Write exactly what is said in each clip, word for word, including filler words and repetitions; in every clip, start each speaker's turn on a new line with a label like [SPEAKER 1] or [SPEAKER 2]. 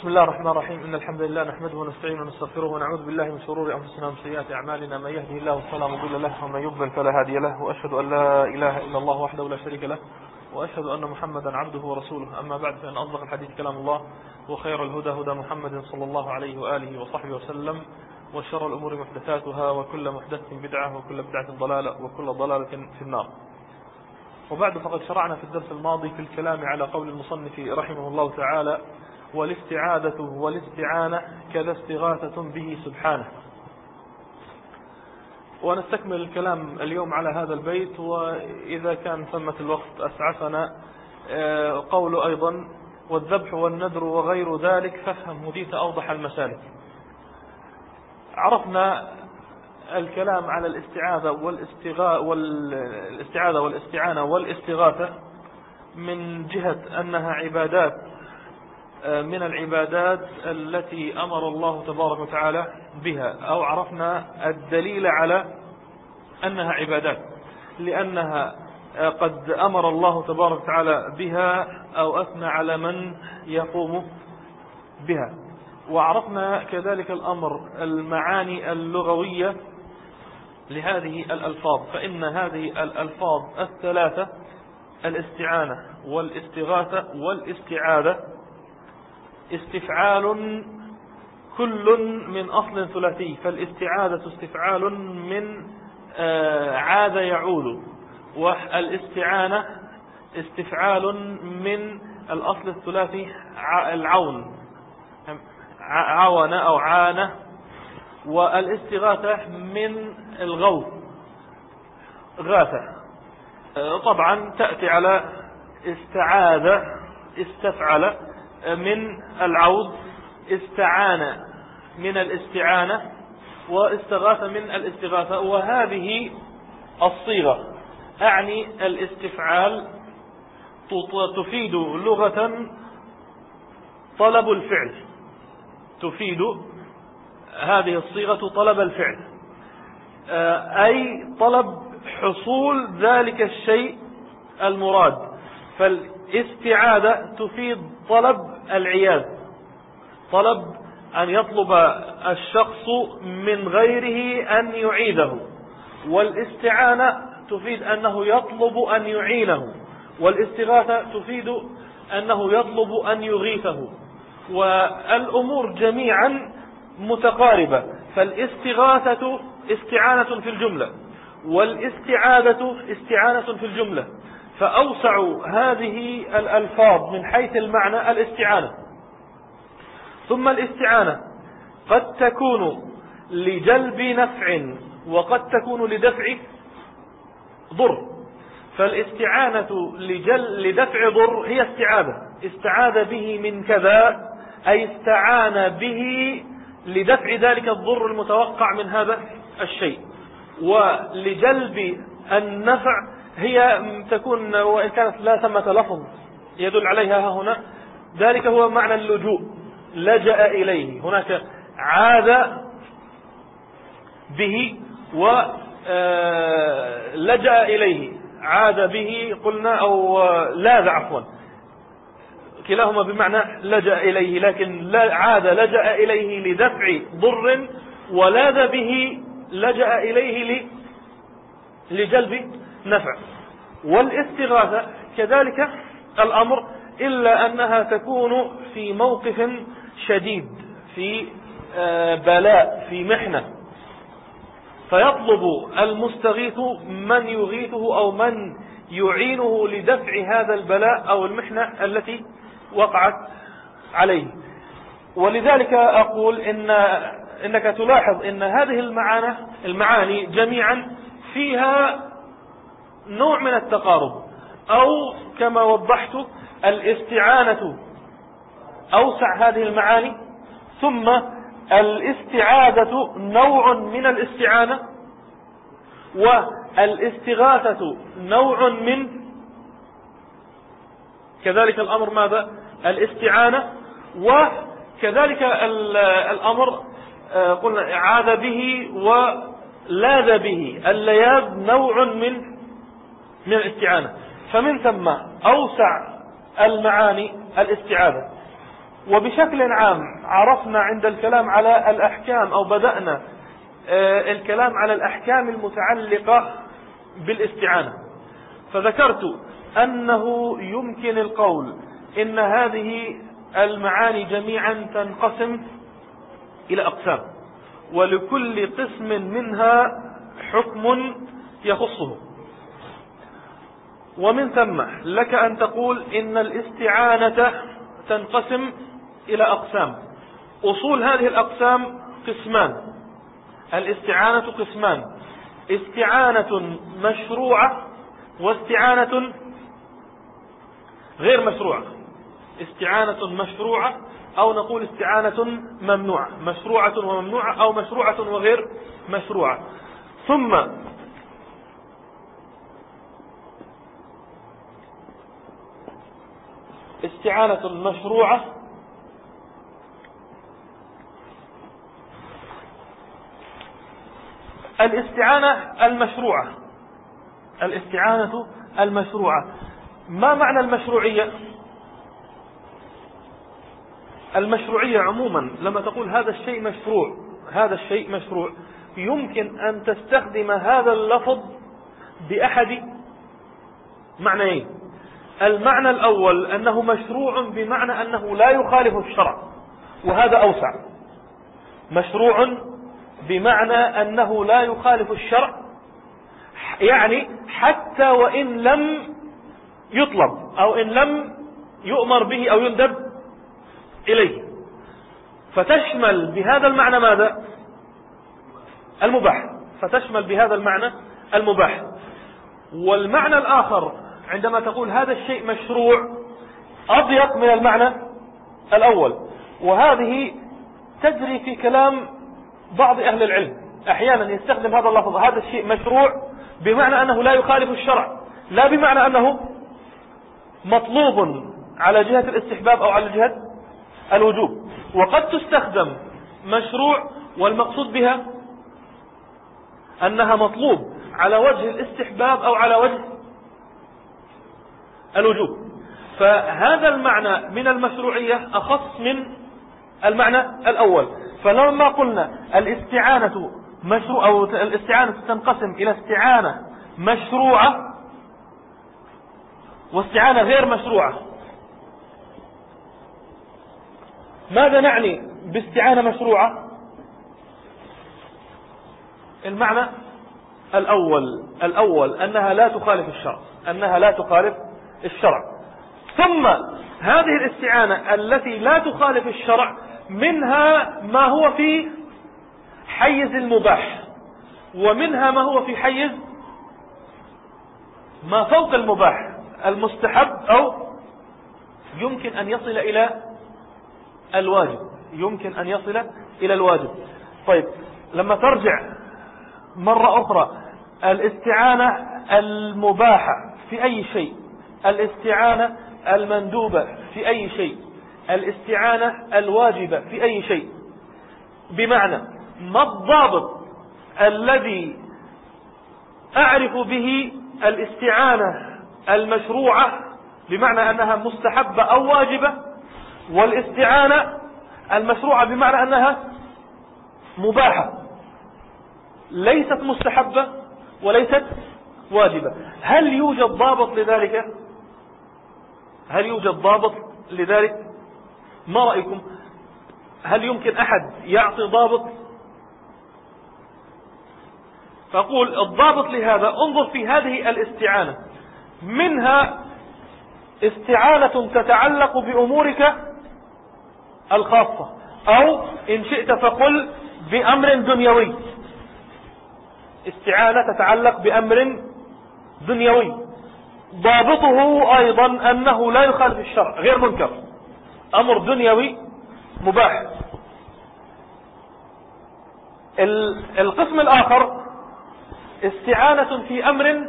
[SPEAKER 1] بسم الله الرحمن الرحيم. إن الحمد لله نحمده ونستعينه ونستغفره ونعوذ بالله من شرور أنفسنا ومن سيئات أعمالنا. من يهده الله فلا مضل له ومن يضلل فلا هادي له، وأشهد أن لا إله إلا الله وحده لا شريك له، وأشهد أن محمدا عبده ورسوله. أما بعد، فإن أصدق الحديث كلام الله، وخير الهدى هدى محمد صلى الله عليه وآله وصحبه وسلم، وشر الأمور محدثاتها، وكل محدثة بدعة، وكل بدعة ضلالة، وكل ضلالة في النار. وبعد، فقد شرعنا في الدرس الماضي في الكلام على قول المصنف رحمه الله تعالى: والاستعاذة والاستعانة كذا استغاثة به سبحانه. ونستكمل الكلام اليوم على هذا البيت، وإذا كان ثمة الوقت أسعفنا قول أيضا: والذبح والنذر وغير ذلك فافهم هديت أوضح المسالك. عرفنا الكلام على الاستعاذة والاستغاثة والاستعاذة والاستعانة والاستغاثة من جهة أنها عبادات من العبادات التي أمر الله تبارك وتعالى بها، أو عرفنا الدليل على أنها عبادات لأنها قد أمر الله تبارك وتعالى بها أو أثنى على من يقوم بها. وعرفنا كذلك الأمر المعاني اللغوية لهذه الألفاظ، فإن هذه الألفاظ الثلاثة الاستعانة والاستغاثة والاستعاذة استفعال كل من أصل ثلاثي. فالاستعاذة استفعال من عاد يعود، والاستعانة استفعال من الأصل الثلاثي العون، عاون أو عانة. والاستغاثة من الغوث، غاثة. طبعا تأتي على استعاذ استفعل من العوض، استعان من الاستعانة، واستغاث من الاستغاثة. وهذه الصيغة أعني الاستفعال تفيد لغة طلب الفعل، تفيد هذه الصيغة طلب الفعل، أي طلب حصول ذلك الشيء المراد. فالاستعاذة تفيد طلب العياذ، طلب أن يطلب الشخص من غيره أن يعيده. والاستعانة تفيد أنه يطلب أن يعينه. والاستغاثة تفيد أنه يطلب أن يغيثه. والأمور جميعا متقاربة، فالاستغاثة استعانة في الجملة، والاستعاذة استعانة في الجملة. فأوسع هذه الألفاظ من حيث المعنى الاستعانة. ثم الاستعانة قد تكون لجلب نفع وقد تكون لدفع ضر. فالاستعانة لجل لدفع ضر هي استعاذة، استعاذ به من كذا، أي استعان به لدفع ذلك الضر المتوقع من هذا الشيء. ولجلب النفع هي تكون وإن كانت لا ثمة لفظ يدل عليها هنا، ذلك هو معنى اللجوء، لجأ إليه. هناك عاذ به ولجأ إليه، عاذ به قلنا أو لاذ عفوا، كلاهما بمعنى لجأ إليه، لكن عاذ لجأ إليه لدفع ضر، ولاذ به لجأ إليه لجلب نفع. والاستغاثة كذلك الأمر، إلا أنها تكون في موقف شديد، في بلاء، في محنة، فيطلب المستغيث من يغيثه أو من يعينه لدفع هذا البلاء أو المحنة التي وقعت عليه. ولذلك أقول إن إنك تلاحظ إن هذه المعاني المعاني جميعا فيها نوع من التقارب، أو كما وضحت الاستعانة أوسع هذه المعاني، ثم الاستعاذة نوع من الاستعانة، والاستغاثة نوع من كذلك الأمر ماذا؟ الاستعانة. وكذلك الأمر قلنا عاذ به ولاذ به، اللياذ نوع من من الاستعانة. فمن ثم أوسع المعاني الاستعاذة. وبشكل عام عرفنا عند الكلام على الأحكام أو بدأنا الكلام على الأحكام المتعلقة بالاستعانة، فذكرت أنه يمكن القول إن هذه المعاني جميعا تنقسم إلى أقسام، ولكل قسم منها حكم يخصه، ومن ثم لك أن تقول إن الاستعانة تنقسم إلى أقسام. أصول هذه الأقسام قسمان، الاستعانة قسمان: استعانة مشروعة واستعانة غير مشروعة. استعانة مشروعة أو نقول استعانة ممنوعة، مشروعة وممنوعة أو مشروعة وغير مشروعة. ثم استعانة مشروعة الاستعانة المشروعة الاستعانة المشروعة ما معنى المشروعية؟ المشروعية عموما لما تقول هذا الشيء مشروع، هذا الشيء مشروع، يمكن أن تستخدم هذا اللفظ بأحد معنيين. المعنى الأول أنه مشروع بمعنى أنه لا يخالف الشرع، وهذا أوسع. مشروع بمعنى أنه لا يخالف الشرع، يعني حتى وإن لم يطلب أو إن لم يؤمر به أو يندب إليه، فتشمل بهذا المعنى ماذا؟ المباح، فتشمل بهذا المعنى المباح. والمعنى الآخر عندما تقول هذا الشيء مشروع أضيق من المعنى الأول، وهذه تجري في كلام بعض أهل العلم، أحيانا يستخدم هذا اللفظ هذا الشيء مشروع بمعنى أنه لا يخالف الشرع، لا بمعنى أنه مطلوب على جهة الاستحباب أو على جهة الوجوب. وقد تستخدم مشروع والمقصود بها أنها مطلوب على وجه الاستحباب أو على وجه الوجوب. فهذا المعنى من المشروعية أخص من المعنى الأول. فلما قلنا الاستعانة مشروع أو الاستعانة تنقسم إلى استعانة مشروعة واستعانة غير مشروعة، ماذا نعني باستعانة مشروعة؟ المعنى الأول الأول أنها لا تخالف الشرع، أنها لا تخالف الشرع. ثم هذه الاستعانة التي لا تخالف الشرع منها ما هو في حيز المباح، ومنها ما هو في حيز ما فوق المباح، المستحب أو يمكن أن يصل إلى الواجب، يمكن أن يصل إلى الواجب. طيب، لما ترجع مرة أخرى، الاستعانة المباحة في أي شيء، الاستعانة المندوبة في أي شيء، الاستعانة الواجبة في أي شيء، بمعنى ما الضابط الذي أعرف به الاستعانة المشروعة بمعنى أنها مستحبة أو واجبة، والاستعانة المشروعة بمعنى أنها مباحة ليست مستحبة وليست واجبة؟ هل يوجد ضابط لذلك؟ هل يوجد ضابط لذلك؟ ما رأيكم؟ هل يمكن أحد يعطي ضابط؟ فأقول الضابط لهذا انظر في هذه الاستعانة، منها استعانة تتعلق بأمورك الخاصة، أو إن شئت فقل بأمر دنيوي، استعانة تتعلق بأمر دنيوي ضابطه أيضا أنه لا يخالف الشرع، غير منكر، أمر دنيوي مباح. القسم الآخر استعانة في أمر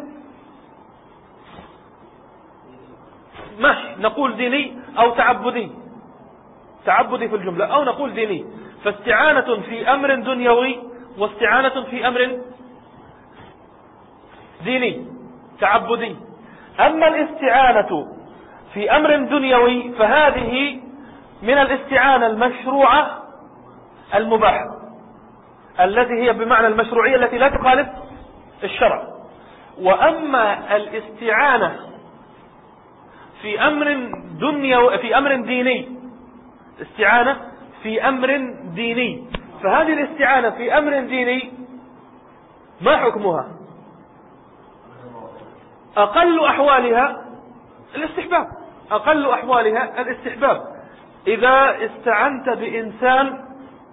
[SPEAKER 1] ماشي، نقول ديني أو تعبدي، تعبدي في الجملة، أو نقول ديني. فاستعانة في أمر دنيوي واستعانة في أمر ديني تعبدي. أما الاستعانة في أمر دنيوي فهذه من الاستعانة المشروعة المباحة التي هي بمعنى المشروعية التي لا تخالف الشرع. وأما الاستعانة في أمر دنيا في أمر ديني، استعانة في أمر ديني، فهذه الاستعانة في أمر ديني ما حكمها؟ أقل أحوالها الاستحباب، أقل أحوالها الاستحباب. إذا استعنت بإنسان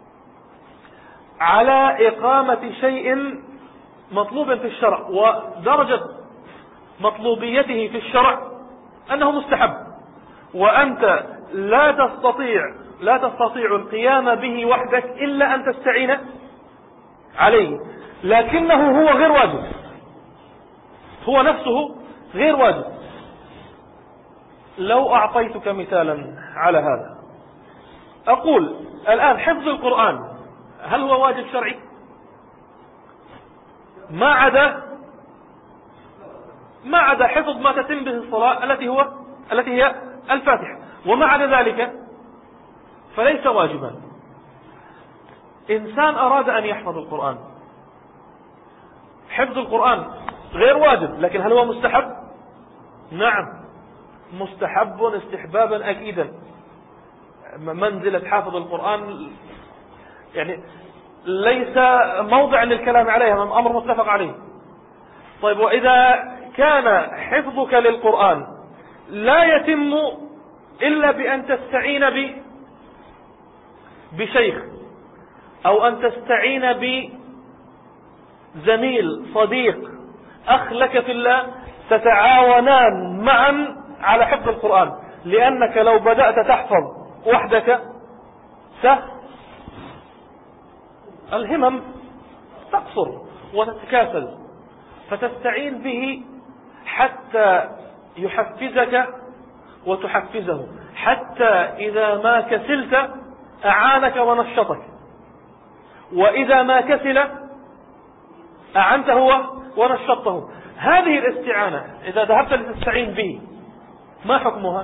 [SPEAKER 1] على إقامة شيء مطلوب في الشرع ودرجة مطلوبيته في الشرع أنه مستحب، وأنت لا تستطيع لا تستطيع القيام به وحدك إلا أن تستعين عليه، لكنه هو غير واجب، هو نفسه غير واجب. لو أعطيتك مثالا على هذا، أقول الآن حفظ القرآن هل هو واجب شرعي؟ ما عدا ما عدا حفظ ما تتم به الصلاة التي هو التي هي الفاتحة، وما عدا ذلك فليس واجبا. إنسان أراد أن يحفظ القرآن، حفظ القرآن غير واجب، لكن هل هو مستحب؟ نعم مستحب استحبابا أكيدا. منزلة حافظ القرآن يعني ليس موضع للكلام عليها، أمر متفق عليه. طيب، وإذا كان حفظك للقرآن لا يتم إلا بأن تستعين ب بشيخ أو أن تستعين بزميل صديق أخ لك في الله، تتعاونان معا على حفظ القرآن، لأنك لو بدأت تحفظ وحدك الهمم تقصر وتتكاسل، فتستعين به حتى يحفزك وتحفزه، حتى إذا ما كسلت أعانك ونشطك، وإذا ما كسل أعنته ونشطه. هذه الاستعانة إذا ذهبت لتستعين به ما حكمها؟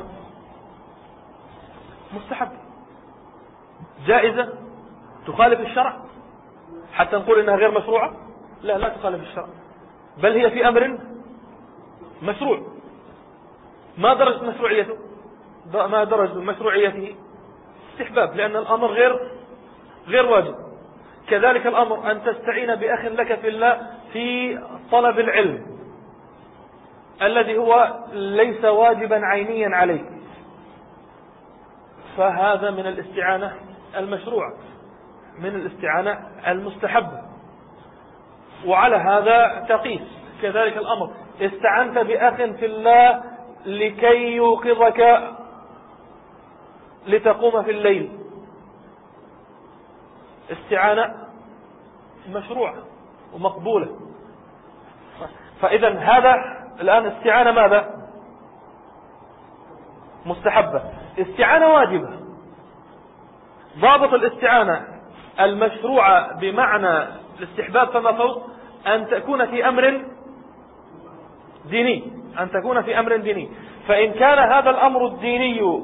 [SPEAKER 1] مستحب، جائزة، تخالف الشرع حتى نقول إنها غير مشروعة؟ لا، لا تخالف الشرع، بل هي في أمر مشروع. ما درجة مشروعيته؟ ما درجة مشروعيته؟ استحباب، لأن الأمر غير غير واجب. كذلك الأمر أن تستعين بأخ لك في الله في طلب العلم الذي هو ليس واجبا عينيا عليك، فهذا من الاستعانة المشروعة، من الاستعانة المستحبة. وعلى هذا تقيس. كذلك الأمر استعنت بأخ في الله لكي يوقظك لتقوم في الليل، استعانة مشروعة ومقبولة. فإذا هذا الآن استعانة ماذا؟ مستحبة. استعانة واجبة. ضابط الاستعانة المشروعة بمعنى الاستحباب فما فوق أن تكون في أمر ديني، أن تكون في أمر ديني. فإن كان هذا الأمر الديني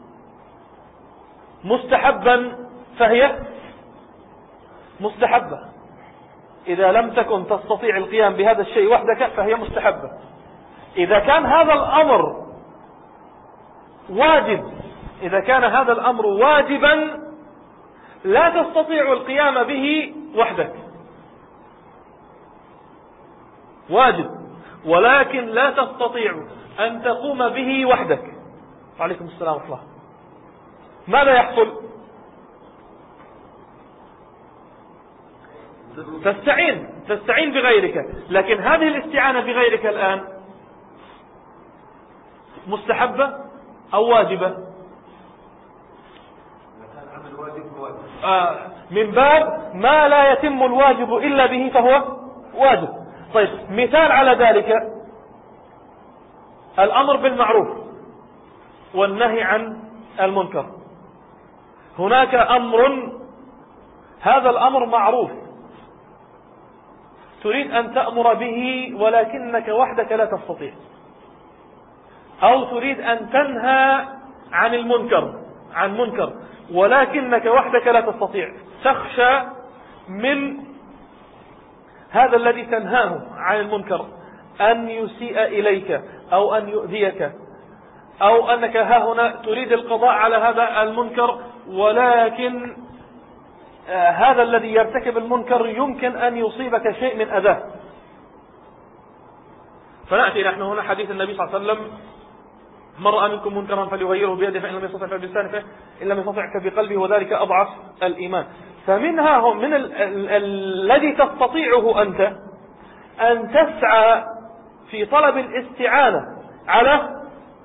[SPEAKER 1] مستحبا فهي مستحبة. إذا لم تكن تستطيع القيام بهذا الشيء وحدك فهي مستحبة. إذا كان هذا الأمر واجب، إذا كان هذا الأمر واجبا لا تستطيع القيام به وحدك، واجب ولكن لا تستطيع أن تقوم به وحدك. وعليكم السلام ورحمة الله. ماذا يحصل؟ تستعين تستعين بغيرك، لكن هذه الاستعانة بغيرك الآن مستحبة أو واجبة؟ آه من باب ما لا يتم الواجب إلا به فهو واجب. طيب، مثال على ذلك الأمر بالمعروف والنهي عن المنكر. هناك أمر، هذا الأمر معروف، تريد أن تأمر به ولكنك وحدك لا تستطيع، أو تريد أن تنهى عن المنكر عن منكر ولكنك وحدك لا تستطيع، تخشى من هذا الذي تنهاه عن المنكر أن يسيء إليك أو أن يؤذيك، أو أنك ها هنا تريد القضاء على هذا المنكر ولكن آه هذا الذي يرتكب المنكر يمكن أن يصيبك شيء من أذاه. فنأتي نحن هنا حديث النبي صلى الله عليه وسلم: من رأى منكم منكرا فليغيره بيده فإن لم يستطع فبلسانه فإن لم يستطع فبقلبه وذلك أضعف الإيمان. فمنها هم من ال ال الذي تستطيعه أنت أن تسعى في طلب الاستعانة على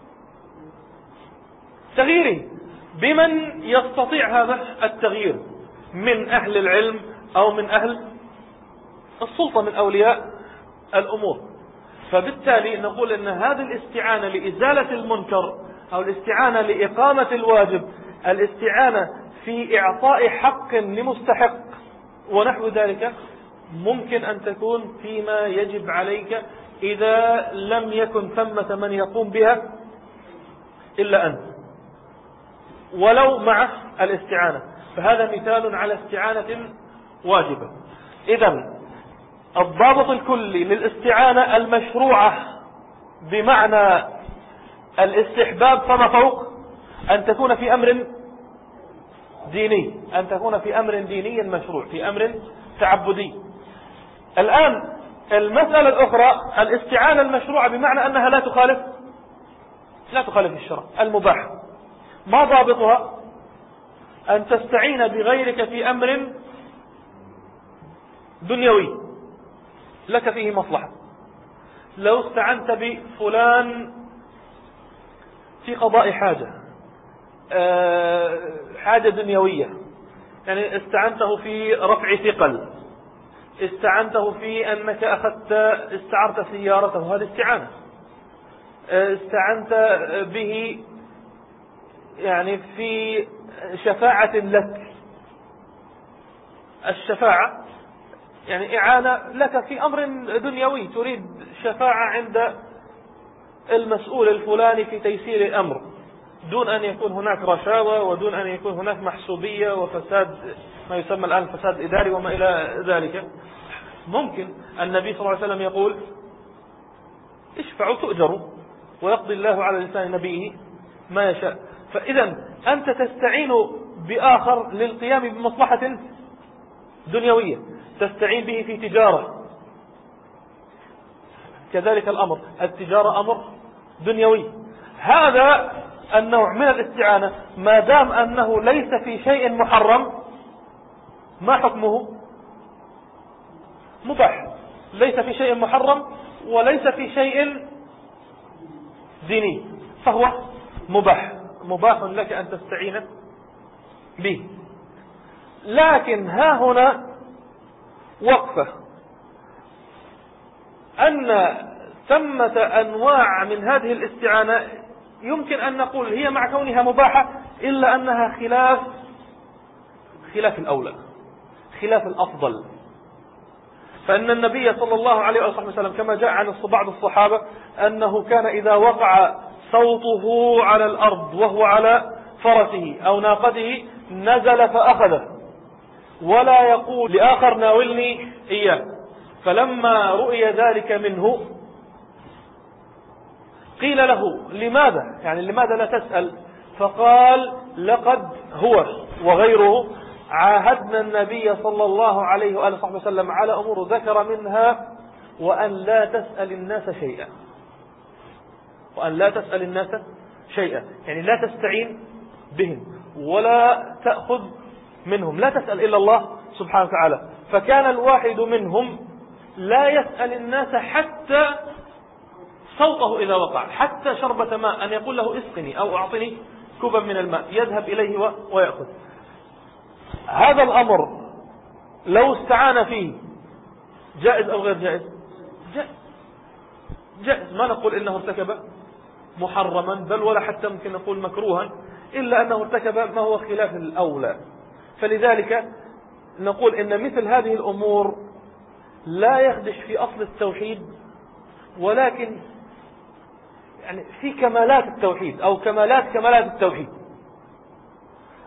[SPEAKER 1] تغييره بمن يستطيع هذا التغيير من أهل العلم أو من أهل السلطة من أولياء الأمور. فبالتالي نقول أن هذه الاستعانة لإزالة المنكر أو الاستعانة لإقامة الواجب، الاستعانة في إعطاء حق لمستحق ونحو ذلك، ممكن أن تكون فيما يجب عليك إذا لم يكن ثمة من يقوم بها إلا أنت ولو مع الاستعانة. فهذا مثال على استعانة واجبة. إذن الضابط الكلي للاستعانة المشروعة بمعنى الاستحباب فما فوق أن تكون في أمر ديني، أن تكون في أمر ديني مشروع، في أمر تعبدي. الآن المسألة الأخرى الاستعانة المشروعة بمعنى أنها لا تخالف لا تخالف الشرع، المباح. ما ضابطها؟ أن تستعين بغيرك في أمر دنيوي لك فيه مصلحة. لو استعنت بفلان في قضاء حاجة حاجة دنيوية، يعني استعنته في رفع ثقل، استعنته في أنك أخذت استعرت سيارته، هذه استعانة. استعنت به يعني في شفاعة لك، الشفاعة يعني إعانة لك في أمر دنيوي، تريد شفاعة عند المسؤول الفلاني في تيسير الأمر دون أن يكون هناك رشاوى ودون أن يكون هناك محسوبية وفساد، ما يسمى الآن الفساد الإداري وما إلى ذلك. ممكن النبي صلى الله عليه وسلم يقول: اشفعوا تؤجروا، ويقضي الله على لسان نبيه ما يشاء. فإذا أنت تستعين بآخر للقيام بمصلحة دنيوية، تستعين به في تجارة، كذلك الأمر، التجارة أمر دنيوي. هذا النوع من الاستعانة ما دام أنه ليس في شيء محرم، ما حكمه؟ مباح. ليس في شيء محرم وليس في شيء ديني، فهو مباح، مباح لك أن تستعين به. لكن ها هنا وقفة، أن ثمة أنواع من هذه الاستعانة يمكن أن نقول هي مع كونها مباحة إلا أنها خلاف خلاف الأولى، خلاف الأفضل. فإن النبي صلى الله عليه وسلم كما جاء عن بعض الصحابة أنه كان إذا وقع صوته على الأرض وهو على فرسه أو ناقته نزل فأخذه ولا يقول لآخر ناولني إياه. فلما رؤي ذلك منه قيل له: لماذا؟ يعني لماذا لا تسأل؟ فقال: لقد هو وغيره عاهدنا النبي صلى الله عليه وآله وصحبه وسلم على أمور ذكر منها وأن لا تسأل الناس شيئا، وأن لا تسأل الناس شيئا، يعني لا تستعين بهم ولا تأخذ منهم، لا تسأل إلا الله سبحانه وتعالى. فكان الواحد منهم لا يسأل الناس حتى صوته إذا وقع، حتى شربة ماء أن يقول له: اسقني أو أعطني كوبا من الماء، يذهب إليه ويأخذ. هذا الأمر لو استعان فيه جائز أو غير جائز؟ جائز, جائز. ما نقول إنه ارتكب محرما، بل ولا حتى ممكن نقول مكروها، إلا أنه ارتكب ما هو خلاف الأولى. فلذلك نقول إن مثل هذه الأمور لا يخدش في أصل التوحيد، ولكن يعني في كمالات التوحيد أو كمالات كمالات التوحيد.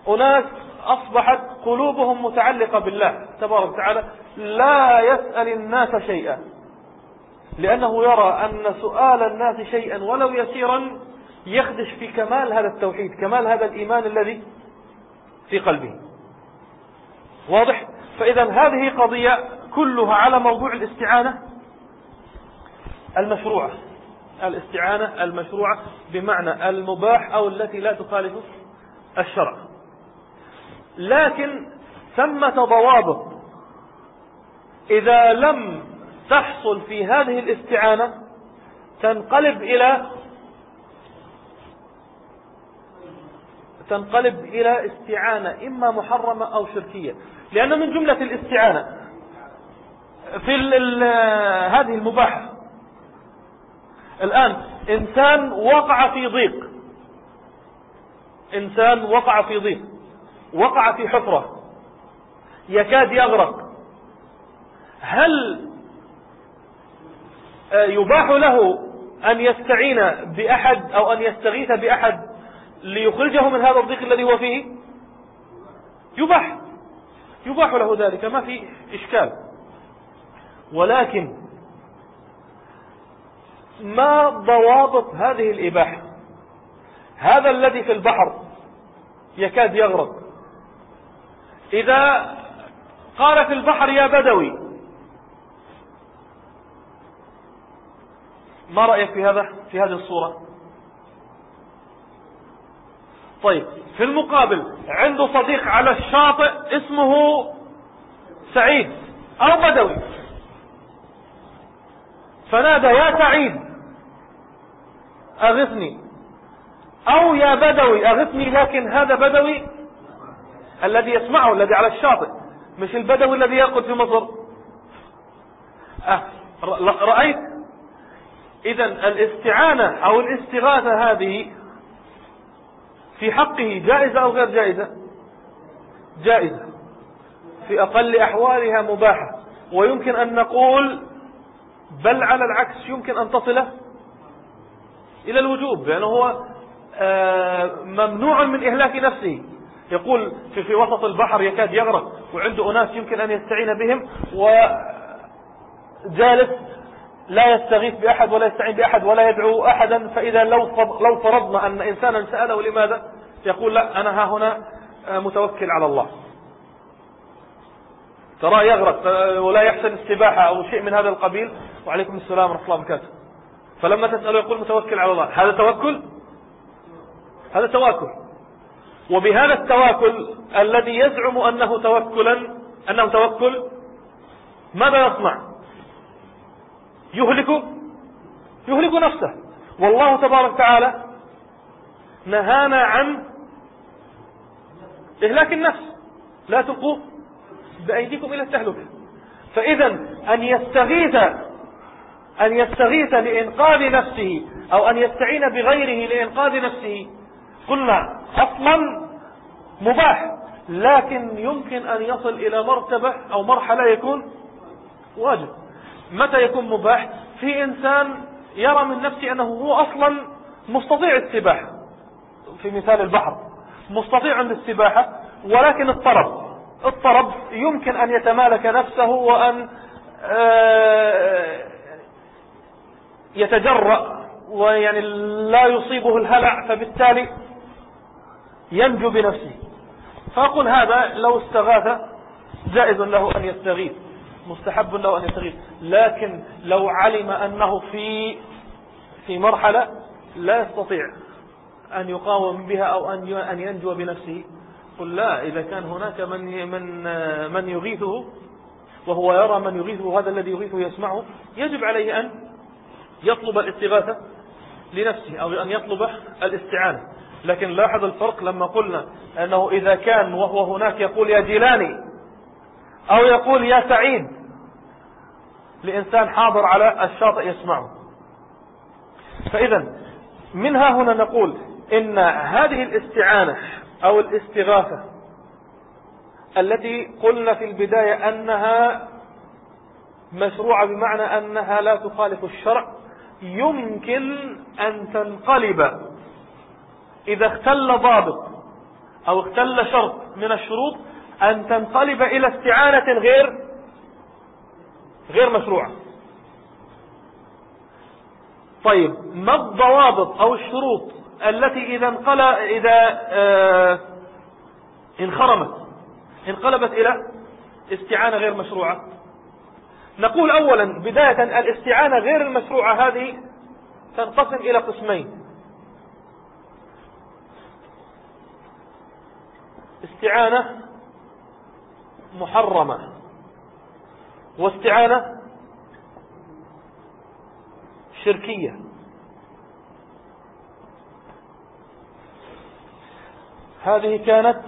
[SPEAKER 1] أناس أصبحت قلوبهم متعلقة بالله تبارك وتعالى، لا يسأل الناس شيئا، لأنه يرى أن سؤال الناس شيئا ولو يسيرا يخدش في كمال هذا التوحيد، كمال هذا الإيمان الذي في قلبه. واضح؟ فإذا هذه قضية كلها على موضوع الاستعانة المشروعة، الاستعانة المشروعة بمعنى المباح أو التي لا تخالف الشرع. لكن ثمة ضوابط إذا لم تحصل في هذه الاستعانة تنقلب إلى تنقلب إلى استعانة إما محرمة أو شركية. لأن من جملة الاستعانة في هذه المباحة، الآن إنسان وقع في ضيق، إنسان وقع في ضيق، وقع في حفرة يكاد يغرق، هل يباح له أن يستعين بأحد أو أن يستغيث بأحد ليخرجه من هذا الضيق الذي هو فيه؟ يباح يباح له ذلك، ما في إشكال. ولكن ما ضوابط هذه الإباحة؟ هذا الذي في البحر يكاد يغرق، إذا قال في البحر يا بدوي، ما رأيك في هذا في هذه الصورة؟ طيب، في المقابل عنده صديق على الشاطئ اسمه سعيد أو بدوي، فنادى يا سعيد أغثني أو يا بدوي أغثني، لكن هذا بدوي الذي يسمعه، الذي على الشاطئ، مش البدوي الذي يرقد في مصر. أه رأيت؟ إذن الاستعانة أو الاستغاثة هذه في حقه جائزة أو غير جائزة؟ جائزة، في أقل أحوالها مباحة، ويمكن أن نقول بل على العكس يمكن أن تصل إلى الوجوب، لأنه هو ممنوع من إهلاك نفسه. يقول في, في وسط البحر يكاد يغرق وعنده أناس يمكن أن يستعين بهم، وجالس لا يستغيث بأحد ولا يستعين بأحد ولا يدعو أحدا. فإذا لو لو فرضنا أن إنسانا سأله لماذا، يقول لا أنا ها هنا متوكل على الله. ترى يغرق ولا يحسن السباحة أو شيء من هذا القبيل، وعليكم السلام ورحمة الله وبركاته، فلما تسأله يقول متوكل على الله. هذا توكل؟ هذا توكل. وبهذا التواكل الذي يزعم أنه توكلا أنه توكل ماذا يصنع؟ يهلك يهلك نفسه. والله تبارك وتعالى نهانا عن إهلاك النفس، لا تلقوا بأيديكم إلى التهلكة. فإذا أن يستغيث أن يستغيث لإنقاذ نفسه أو أن يستعين بغيره لإنقاذ نفسه قلنا أصلا مباح، لكن يمكن أن يصل إلى مرتبة أو مرحلة يكون واجب. متى يكون مباح؟ في إنسان يرى من نفسه أنه هو أصلا مستطيع السباحة، في مثال البحر مستطيع للسباحة، ولكن اضطرب اضطرب يمكن أن يتمالك نفسه وأن يتجرأ ويعني لا يصيبه الهلع، فبالتالي ينجو بنفسه. فأقول هذا لو استغاث جائز له أن يستغيث، مستحب له أن يستغيث. لكن لو علم أنه في في مرحلة لا يستطيع أن يقاوم بها أو أن ينجو بنفسه، قل لا. إذا كان هناك من من من يغيثه وهو يرى من يغيثه، هذا الذي يغيثه يسمعه، يجب عليه أن يطلب الاستغاثة لنفسه أو أن يطلب الاستعانة. لكن لاحظ الفرق لما قلنا أنه إذا كان وهو هناك يقول يا جيلاني أو يقول يا سعيد لإنسان حاضر على الشاطئ يسمعه. فإذا منها هنا نقول إن هذه الاستعانة أو الاستغاثة التي قلنا في البداية أنها مشروعة بمعنى أنها لا تخالف الشرع، يمكن أن تنقلب إذا اختل ضابط أو اختل شرط من الشروط أن تنقلب إلى استعانة غير غير مشروعة. طيب ما الضوابط أو الشروط التي إذا انقل إذا آه انخرمت انقلبت إلى استعانة غير مشروعة؟ نقول أولا بداية الاستعانة غير المشروعة هذه تنقسم إلى قسمين: استعانة محرمة واستعانة شركية. هذه كانت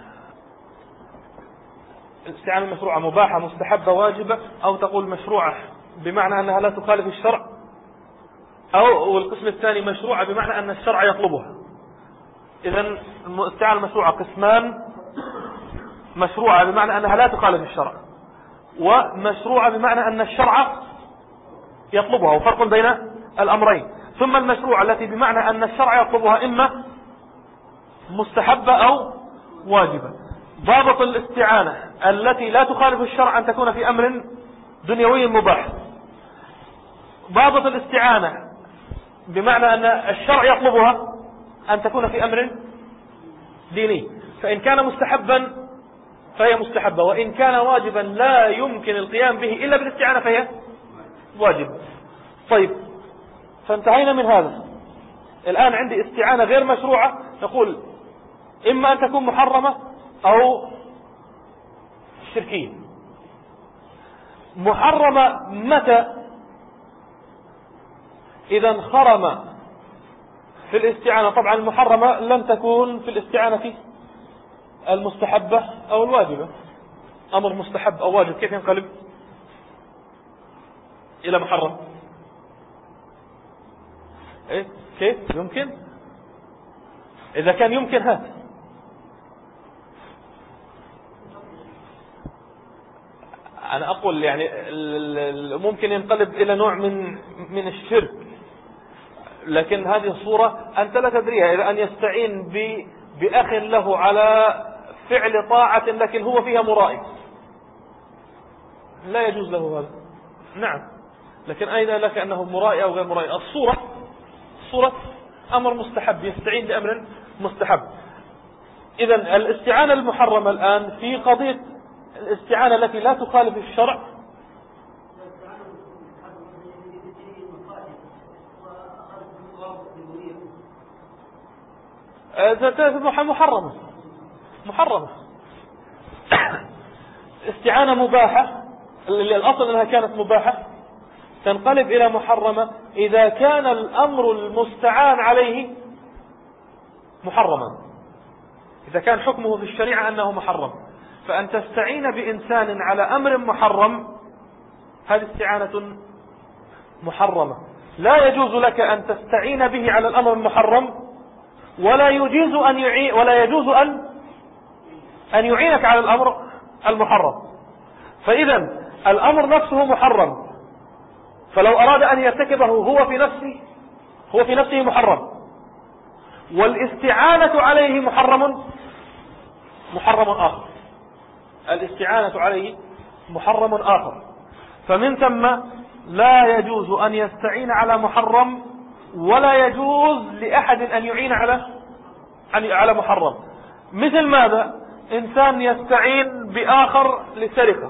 [SPEAKER 1] الاستعانة المشروعة مباحة مستحبة واجبة، أو تقول مشروعة بمعنى أنها لا تخالف الشرع، أو القسم الثاني مشروعة بمعنى أن الشرع يطلبها. إذن الاستعانة المشروعة قسمان: مشروعة بمعنى أنها لا تخالف الشرع، ومشروعة بمعنى أن الشرع يطلبها، وفرق بين الأمرين. ثم المشروعة التي بمعنى أن الشرع يطلبها إما مستحبة أو واجبة. ضابط الاستعانة التي لا تخالف الشرع أن تكون في أمر دنيوي مباح. ضابط الاستعانة بمعنى أن الشرع يطلبها أن تكون في أمر ديني، فإن كان مستحبا فهي مستحبة، وإن كان واجبا لا يمكن القيام به إلا بالاستعانة فهي واجب. طيب فانتهينا من هذا. الآن عندي استعانة غير مشروعة، نقول إما أن تكون محرمة أو شركية. محرمة متى؟ إذا انخرم في الاستعانة. طبعا المحرمة لم تكون في الاستعانة المستحبة أو الواجبة. أمر مستحب أو واجب كيف ينقلب إلى محرم؟ إيه كيف يمكن؟ إذا كان يمكن هات. أنا أقول يعني ممكن ينقلب إلى نوع من من الشرك، لكن هذه الصورة أنت لا تدريها. إذا أن يستعين بأخ له على فعل طاعة لكن هو فيها مرائي، لا يجوز له هذا. نعم، لكن أين لك أنه مرائي أو غير مرائي؟ الصورة صورة أمر مستحب، يستعين بأمر مستحب. إذا الاستعانة المحرمة الآن في قضية الاستعانة التي لا تخالف الشرع. محرمة محرمة استعانة مباحة، الأصل أنها كانت مباحة، تنقلب إلى محرمة إذا كان الأمر المستعان عليه محرما، إذا كان حكمه في الشريعة أنه محرم. فأن تستعين بإنسان على أمر محرم هذه استعانة محرمة. لا يجوز لك أن تستعين به على الأمر المحرم، ولا يجوز أن يعين ولا يجوز أن أن يعينك على الأمر المحرم. فإذا الأمر نفسه محرم، فلو أراد أن يرتكبه هو في نفسه هو في نفسه محرم، والاستعانة عليه محرم محرم آخر. الاستعانة عليه محرم آخر. فمن ثم لا يجوز أن يستعين على محرم، ولا يجوز لأحد أن يعين على على محرم. مثل ماذا؟ إنسان يستعين بآخر لسرقة،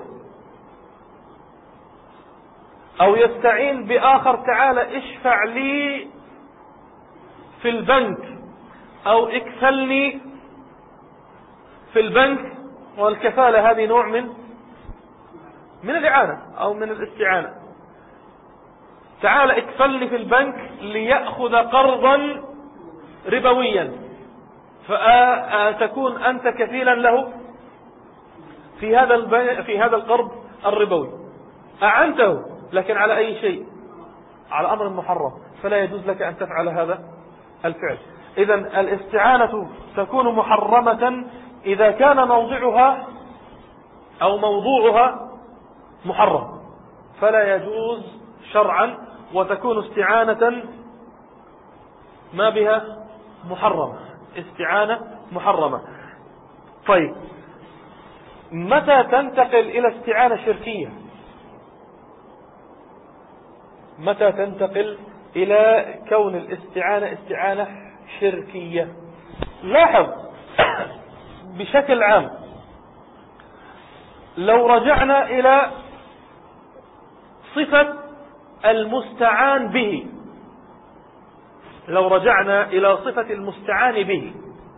[SPEAKER 1] أو يستعين بآخر تعال اشفع لي في البنك، أو اكفلني في البنك. والكفالة هذه نوع من من الإعانة أو من الاستعانة. تعال اكفلني في البنك ليأخذ قرضا ربويا، فتكون أنت كفيلا له في هذا في هذا القرض الربوي. أعنته، لكن على أي شيء؟ على أمر محرم، فلا يجوز لك أن تفعل هذا الفعل. إذا الاستعانة تكون محرمة إذا كان موضعها أو موضوعها محرم، فلا يجوز شرعا، وتكون استعانة ما بها محرمة، استعانة محرمة. طيب متى تنتقل إلى استعانة شركية؟ متى تنتقل إلى كون الاستعانة استعانة شركية؟ لاحظ بشكل عام لو رجعنا إلى صفة المستعان به، لو رجعنا إلى صفة المستعان به،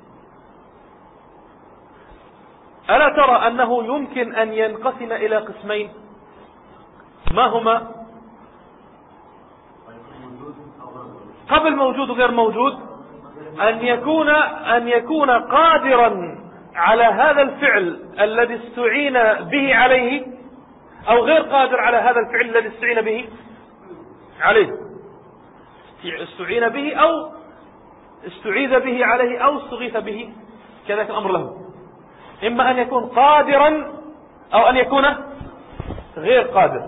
[SPEAKER 1] ألا ترى أنه يمكن أن ينقسم إلى قسمين؟ ما هما؟ قبل موجود وغير موجود، أن يكون أن يكون قادرا على هذا الفعل الذي استعين به عليه، أو غير قادر على هذا الفعل الذي استعين به عليه، استعين به أو استعيذ به عليه أو استغيث به، كذلك الأمر له، إما أن يكون قادرا أو أن يكون غير قادر.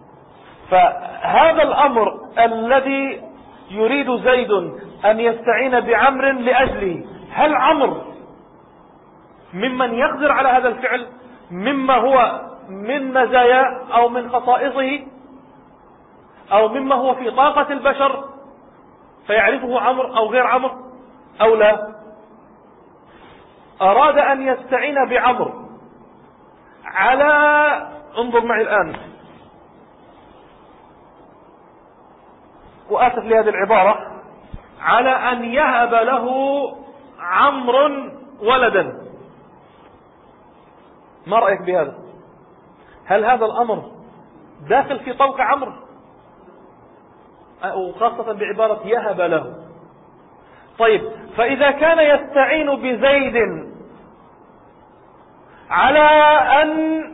[SPEAKER 1] فهذا الأمر الذي يريد زيد أن يستعين بعمر لأجله، هل عمرو ممن يقدر على هذا الفعل مما هو من مزايا أو من خصائصه أو مما هو في طاقة البشر فيعرفه عمرو أو غير عمرو أو لا؟ أراد أن يستعين بعمرو على، انظر معي الآن وآسف لهذه العبارة، على أن يهب له عمرو ولدا. ما رأيك بهذا؟ هل هذا الأمر داخل في طوق عمرو؟ وخاصة بعبارة يهب له. طيب فإذا كان يستعين بزيد على أن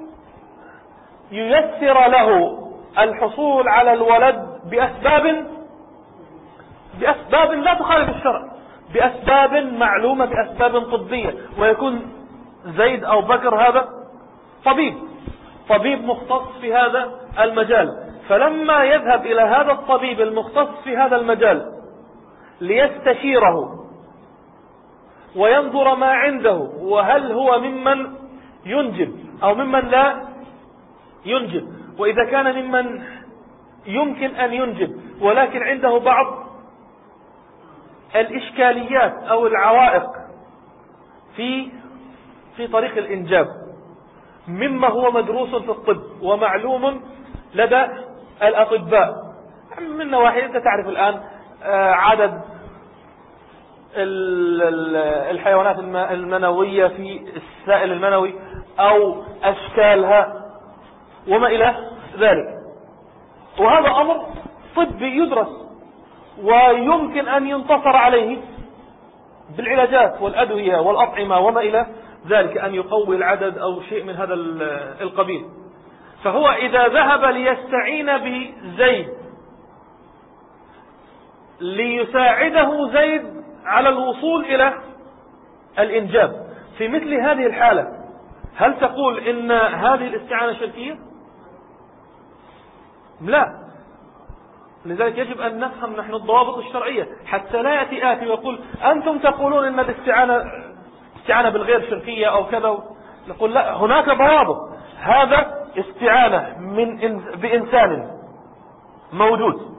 [SPEAKER 1] ييسر له الحصول على الولد بأسباب بأسباب لا تخالف الشرع، بأسباب معلومة، بأسباب طبية، ويكون زيد أو بكر هذا طبيب طبيب مختص في هذا المجال، فلما يذهب إلى هذا الطبيب المختص في هذا المجال ليستشيره وينظر ما عنده وهل هو ممن ينجب أو ممن لا ينجب، وإذا كان ممن يمكن أن ينجب ولكن عنده بعض الإشكاليات أو العوائق في في طريق الإنجاب مما هو مدروس في الطب ومعلوم لدى الأطباء من نواحي. أنت تعرف الآن عدد الحيوانات المنوية في السائل المنوي أو أشكالها وما إلى ذلك، وهذا أمر طبي يدرس ويمكن أن ينتصر عليه بالعلاجات والأدوية والأطعمة وما إلى ذلك، أن يقوي العدد أو شيء من هذا القبيل. فهو إذا ذهب ليستعين بزيد ليساعده زيد على الوصول إلى الإنجاب، في مثل هذه الحالة هل تقول إن هذه الاستعانة شركية؟ لا. لذلك يجب أن نفهم نحن الضوابط الشرعية حتى لا يأتي آتي ويقول أنتم تقولون إن الاستعانة استعانة بالغير شركية أو كذا. نقول لا، هناك ضوابط. هذا استعانة من إن بإنسان موجود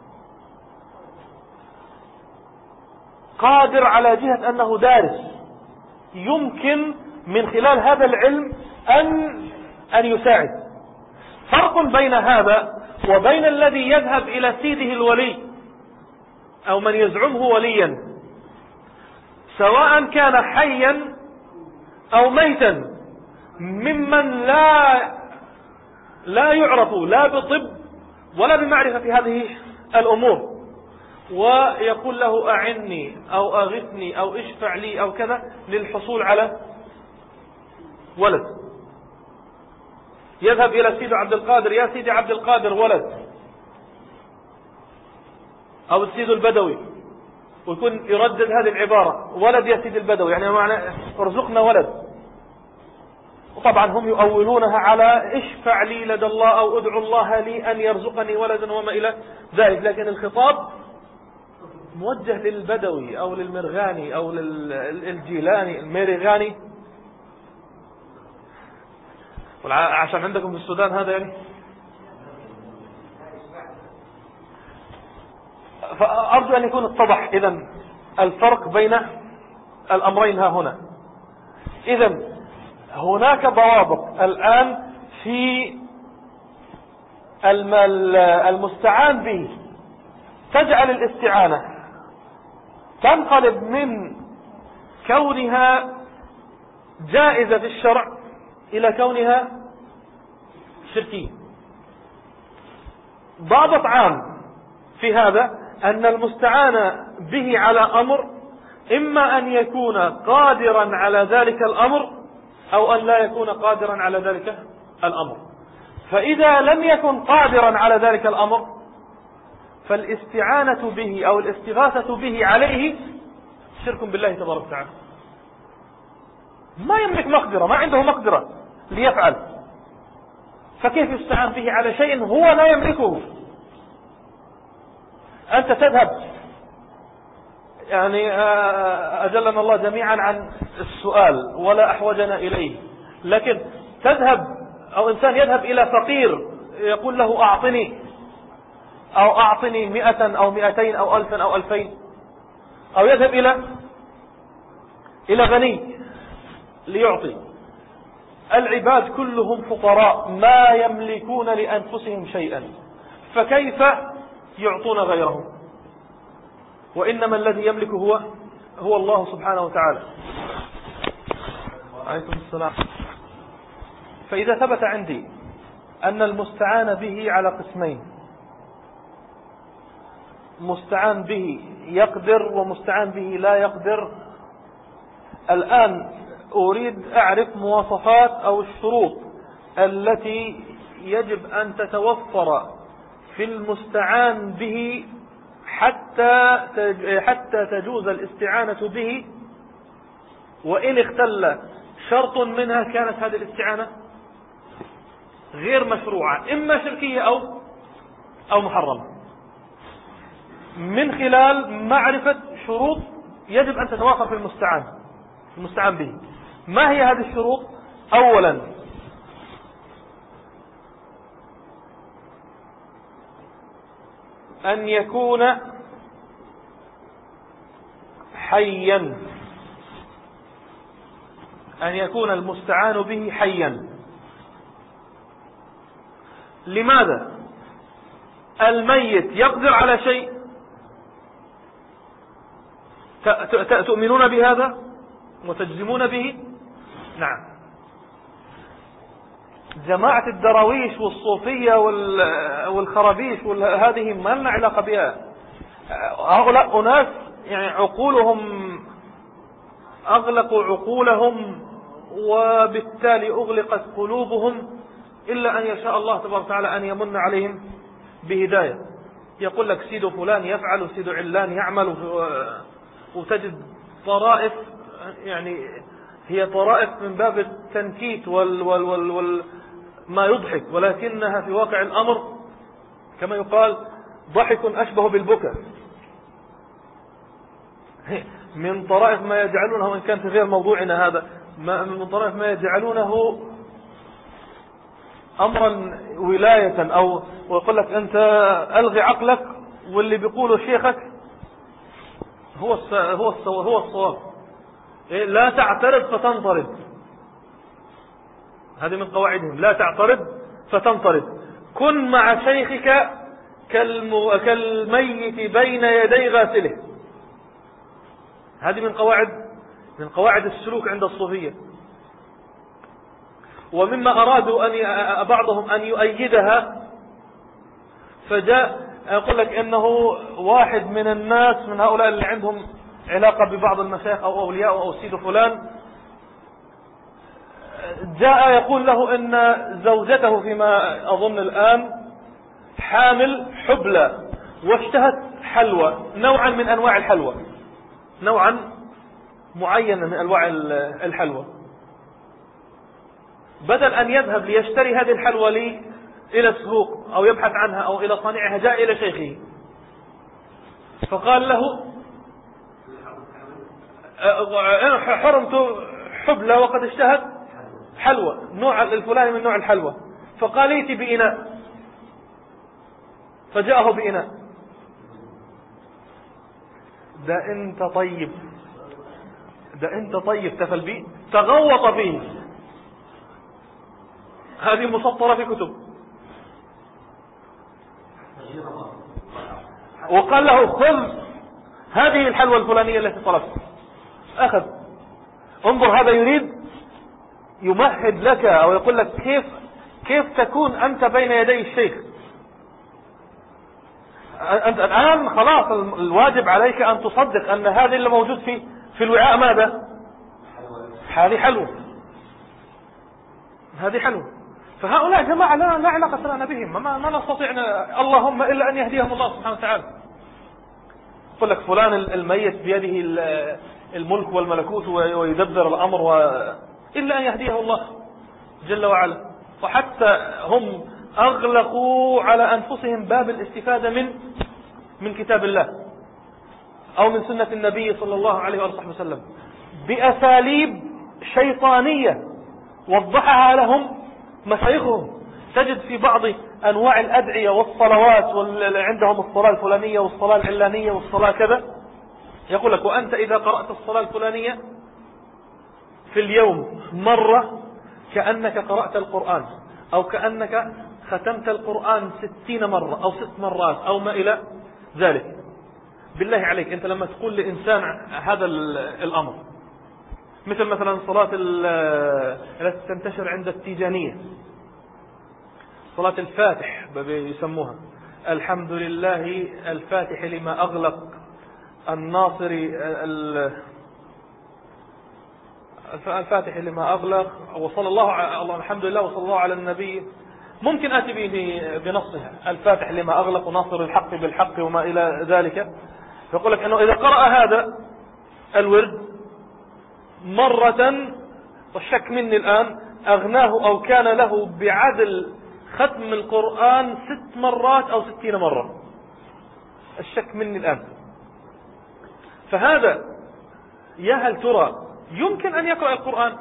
[SPEAKER 1] قادر على جهة أنه دارس، يمكن من خلال هذا العلم أن أن يساعد. فرق بين هذا وبين الذي يذهب إلى سيده الولي أو من يزعمه وليا، سواء كان حيا أو ميتا، ممن لا لا يعرف لا بطب ولا بمعرفة في هذه الأمور، ويقول له أعني أو أغثني أو اشفع لي أو كذا للحصول على ولد. يذهب إلى سيد عبد القادر، يا سيدي عبد القادر ولد، أو السيد البدوي، ويكون يردد هذه العبارة ولد يا سيد البدوي، يعني معنى ارزقنا ولد. وطبعا هم يؤولونها على اشفع لي لدى الله أو ادعو الله لي أن يرزقني ولدا وما إلى ذلك، لكن الخطاب موجه للبدوي أو للمرغاني أو للجيلاني الميرغاني عشان عندكم في السودان هذا يعني. فأرجو أن يكون اتضح إذن الفرق بين الأمرين ها هنا. إذن هناك ضوابط الآن في المستعان به تجعل الاستعانة تنقلب من كونها جائزة في الشرع إلى كونها شركية. ضابط عام في هذا أن المستعان به على أمر إما أن يكون قادرا على ذلك الأمر أو أن لا يكون قادرا على ذلك الأمر. فإذا لم يكن قادرا على ذلك الأمر فالاستعانة به أو الاستغاثة به عليه شرك بالله تبارك وتعالى. ما يملك مقدرة، ما عنده مقدرة ليفعل، فكيف يستعان به على شيء هو لا يملكه؟ أنت تذهب، يعني أجلنا الله جميعا عن السؤال ولا أحوجنا إليه، لكن تذهب أو إنسان يذهب إلى فقير يقول له أعطني أو أعطني مئة أو مئتين أو ألفا أو ألفين، أو يذهب إلى إلى غني ليعطي. العباد كلهم فقراء ما يملكون لأنفسهم شيئا، فكيف يعطون غيرهم؟ وإنما الذي يملك هو هو الله سبحانه وتعالى. عليكم السلام. فإذا ثبت عندي أن المستعان به على قسمين، مستعان به يقدر ومستعان به لا يقدر، الآن أريد أعرف مواصفات أو الشروط التي يجب أن تتوفر في المستعان به حتى حتى تجوز الاستعانة به، وإن اختل شرط منها كانت هذه الاستعانة غير مشروعة، إما شركية أو أو محرمة، من خلال معرفة شروط يجب أن تتوافر في المستعان المستعان به. ما هي هذه الشروط؟ أولا أن يكون حيا، أن يكون المستعان به حيا. لماذا؟ الميت يقدر على شيء؟ تؤمنون بهذا وتجزمون به؟ نعم. جماعة الدراويش والصوفية والخرابيش هذه ما لنا علاقة بها. هؤلاء أناس يعني عقولهم أغلقوا عقولهم، وبالتالي أغلقت قلوبهم، إلا أن يشاء الله تبارك وتعالى أن يمن عليهم بهداية. يقول لك سيد فلان يفعل وسيد علان يعمل، وتجد طرائف يعني هي طرائف من باب التنكيت وال وال وال وال ما يضحك، ولكنها في واقع الأمر كما يقال ضحك أشبه بالبكاء. من طرائف ما يجعلونه، وإن كان في غير موضوعنا هذا، من طرائف ما يجعلونه أمرا ولاية، أو ويقول لك أنت ألغي عقلك واللي بيقوله شيخك هو هو هو الصواب. لا تعترض فتنطرد، هذه من قواعدهم، لا تعترض فتنطرد. كن مع شيخك كالم... كالميت بين يدي غاسله. هذه من قواعد من قواعد السلوك عند الصوفية. ومما أرادوا أن ي... بعضهم أن يؤيدها، فجاء يقول لك إنه واحد من الناس من هؤلاء اللي عندهم علاقة ببعض المشايخ أو أولياء أو سيد فلان، جاء يقول له إن زوجته فيما أظن الآن حامل حبلى واشتهت حلوى، نوعا من أنواع الحلوى، نوعا معين من أنواع الحلوى. بدل أن يذهب ليشتري هذه الحلوى لي إلى السوق أو يبحث عنها أو إلى صانعها، جاء إلى شيخه فقال له حرمت حبلى وقد اشتهت حلوى نوع الفلاني من نوع الحلوى، فقال ائتي بإناء، فجاءه بإناء. ده انت طيب، ده انت طيب تفل بيه، تغوط فيه. هذه مسطرة في كتب. وقال له خذ هذه الحلوى الفلانية التي طلبت، أخذ. انظر، هذا يريد يمهد لك أو يقول لك كيف كيف تكون أنت بين يدي الشيخ. أنت الآن خلاص الواجب عليك أن تصدق أن هذا اللي موجود في في الوعاء ماذا؟ هذه حلوة، هذه حلوة. فهؤلاء جماعة لا لا علاقة لنا بهم، ما, ما نستطيع اللهم إلا أن يهديهم الله سبحانه وتعالى. يقول لك فلان الميت بيده الملك والملكوت ويدبر الأمر و... إلا أن يهديه الله جل وعلا. وحتى هم أغلقوا على أنفسهم باب الاستفادة من من كتاب الله أو من سنة النبي صلى الله عليه وآله وسلم بأساليب شيطانية وضحها لهم مشايخهم. تجد في بعض أنواع الأدعية والصلوات، عندهم الصلاة الفلانية والصلاة العلانية والصلاة كذا، يقول لك وأنت إذا قرأت الصلاة الفلانية في اليوم مرة كأنك قرأت القرآن، أو كأنك ختمت القرآن ستين مرة أو ست مرات أو ما إلى ذلك. بالله عليك أنت لما تقول لإنسان هذا الأمر، مثل مثلا صلاة التي تنتشر عند التيجانية، صلاة الفاتح يسموها، الحمد لله الفاتح لما أغلق الناصر الفاتح لما أغلق وصلى الله على الحمد لله وصلى الله على النبي. ممكن أتي بنصها الفاتح لما أغلق وناصر الحق بالحق وما إلى ذلك. يقول لك أنه إذا قرأ هذا الورد مرة، والشك مني الآن، أغناه أو كان له بعدل ختم القرآن ست مرات أو ستين مرة، الشك مني الآن. فهذا يا هل ترى يمكن أن يقرأ القرآن؟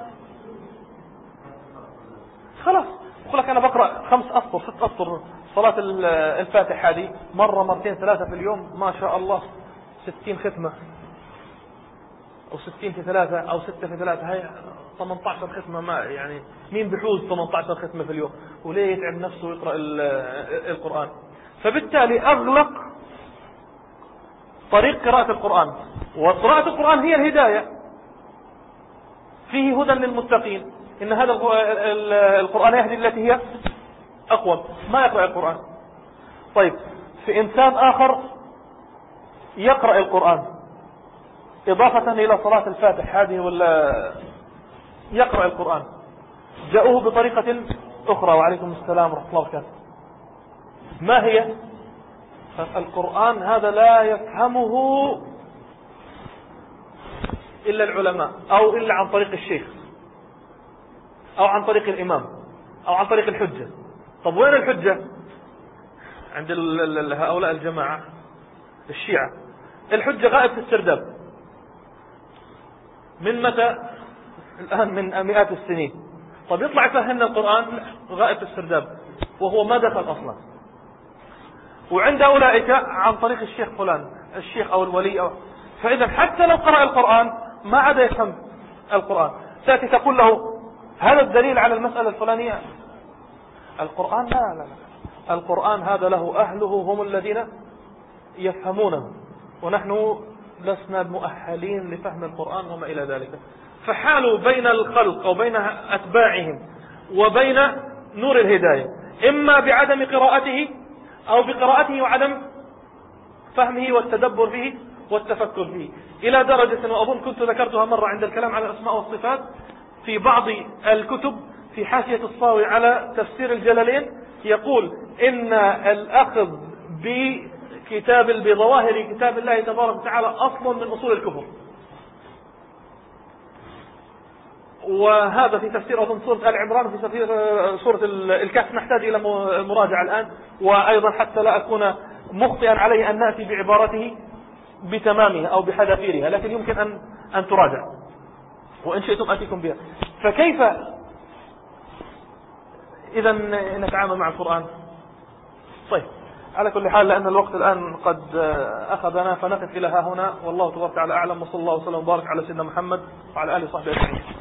[SPEAKER 1] خلاص يقول لك أنا بقرأ خمس أسطر ست أسطر صلاة الفاتح هذه مرة مرتين ثلاثة في اليوم، ما شاء الله ستين ختمة أو ستين في ثلاثة أو ستة في ثلاثة، هاي ثمانية عشر ختمة. ما يعني مين بحوز ثمانية عشر ختمة في اليوم؟ وليه يتعب نفسه ويقرأ القرآن؟ فبالتالي أغلق طريق قراءة القرآن. وقراءة القرآن هي الهداية، فيه هدى للمتقين. إن هذا القرآن يهدي التي هي أقوم. ما يقرأ القرآن. طيب في إنسان آخر يقرأ القرآن إضافة إلى صلاة الفاتح هذه، ولا يقرأ القرآن، جاءوه بطريقة أخرى، وعليكم السلام ورحمة الله وبركاته، ما هي؟ القرآن هذا لا يفهمه إلا العلماء، أو إلا عن طريق الشيخ، أو عن طريق الإمام، أو عن طريق الحجة. طب وين الحجة عند هؤلاء الجماعة الشيعة؟ الحجة غائب في السرداب من متى؟ الآن من مئات السنين. طب يطلع يفهمنا القرآن، غائب في السرداب وهو ما دخل أصلا. وعند أولئك عن طريق الشيخ فلان، الشيخ أو الولي أو. فإذا حتى لو قرأ القرآن ما عاد يفهم القرآن. تأتي تقول له هذا الدليل على المسألة الفلانية. القرآن لا لا لا القرآن هذا له أهله هم الذين يفهمونه، ونحن لسنا مؤهلين لفهم القرآن وما إلى ذلك. فحالوا بين الخلق أو بين أتباعهم وبين نور الهداية، إما بعدم قراءته أو بقراءته وعدم فهمه والتدبر فيه والتفكر فيه، إلى درجة، وأظن كنت ذكرتها مرة عند الكلام على الأسماء والصفات في بعض الكتب في حاشية الصاوي على تفسير الجلالين، يقول إن الأخذ بكتاب بظواهر كتاب الله تبارك وتعالى أصل من أصول الكفر. وهذا في تفسير أظن سورة آل عمران وفي تفسير سورة الكهف، نحتاج إلى مراجعة الآن. وأيضا حتى لا أكون مخطئا عليه أن نأتي بعبارته بتمامها أو بحذافيرها، لكن يمكن أن أن تراجع، وإن شئتم أتيكم بها. فكيف إذا نتعامل مع القرآن. طيب، على كل حال لأن الوقت الآن قد أخذنا فنقف إلى ها هنا، والله تبارك وتعالى أعلم، وصلى الله وسلم وبارك على سيدنا محمد وعلى آله وصحبه أجمعين.